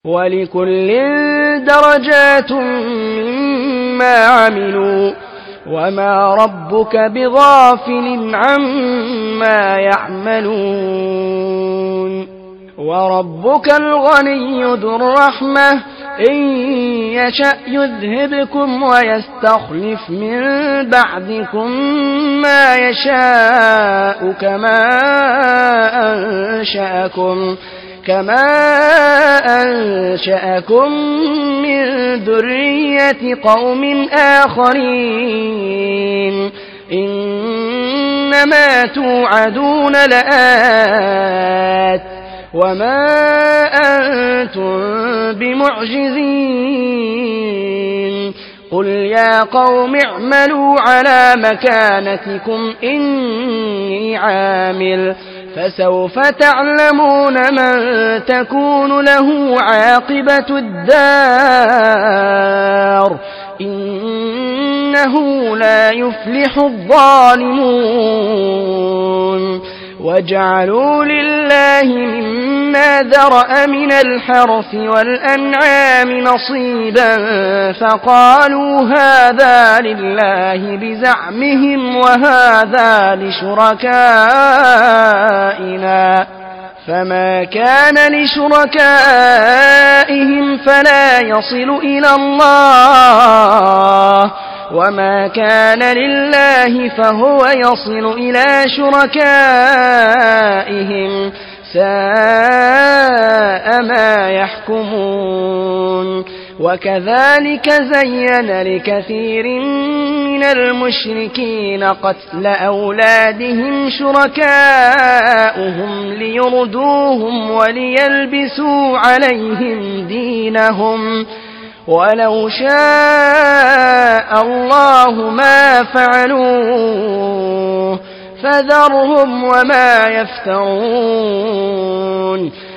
وَلِكُلٍّ دَرَجَاتٌ مِّمَّا عَمِلُوا وَمَا رَبُّكَ بِغَافِلٍ عَمَّا يَعْمَلُونَ وَرَبُّكَ الْغَنِيُّ ذُو الرَّحْمَةِ إِن يَشَأْ يُذْهِبْكُمْ وَيَسْتَخْلِفْ مِن بَعْدِكُم مَّا يَشَاءُ كما أنشأكم من ذرية قوم آخرين إنما توعدون لآت وما أنتم بمعجزين قل يا قوم اعملوا على مكانتكم إني عامل فسوف تعلمون من تكون له عاقبة الدار إنه لا يفلح الظالمون وجعلوا لله مما ذرأ من الحرث والأنعام نصيبا فقالوا هذا لله بزعمهم وهذا لشركائنا فما كان لشركائهم فلا يصل إلى الله وما كان لله فهو يصل إلى شركائهم ساء ما يحكمون وكذلك زين لكثير من المشركين قتل أولادهم شركاؤهم ليردوهم وليلبسوا عليهم دينهم ولو شاء الله ما فعلوه فذرهم وما يفترون